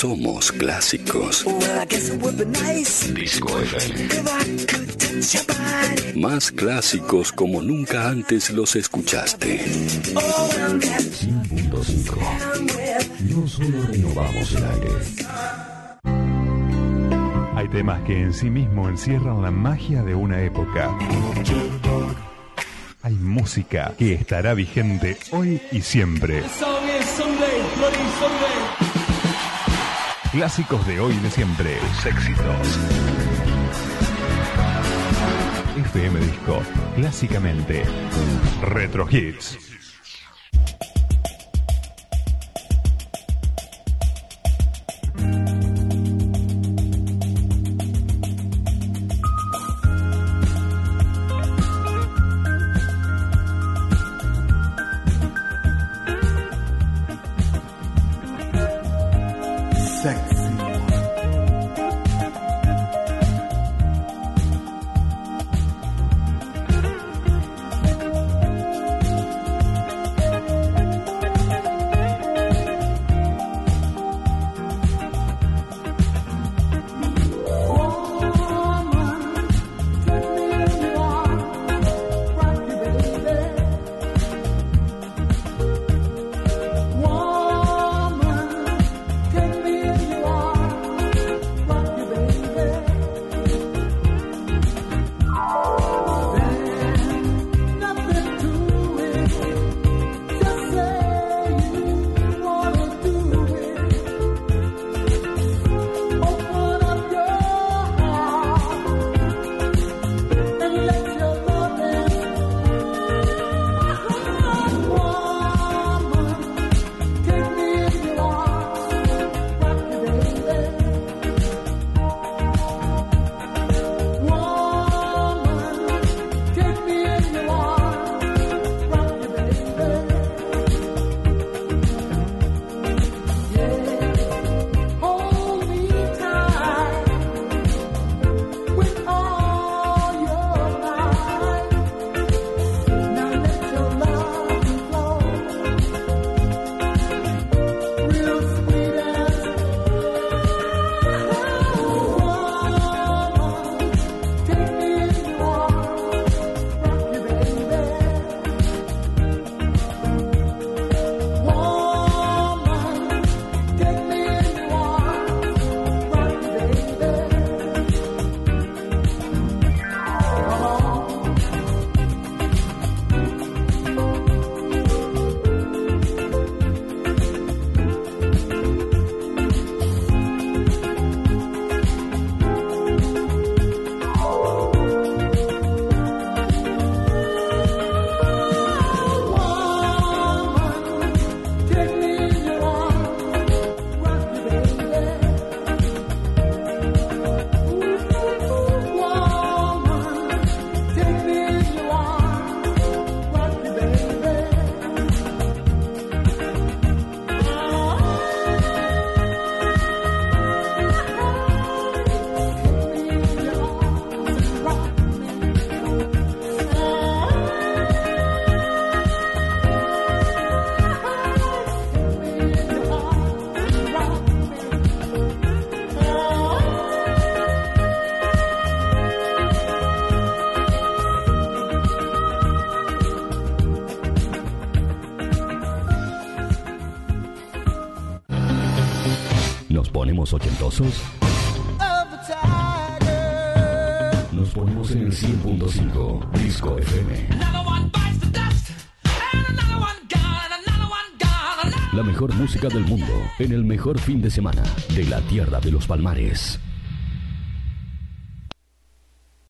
Somos clásicos. Disco FM. Más clásicos como nunca antes los escuchaste. 100.5. No solo renovamos el aire. Hay temas que en sí mismo encierran la magia de una época. Hay música que estará vigente hoy y siempre. Clásicos de hoy y de siempre. Tus éxitos. FM Disco. Clásicamente. Retro Hits. Ochentosos. Nos ponemos en el 100.5 Disco FM. La mejor música del mundo en el mejor fin de semana de la tierra de los Palmares.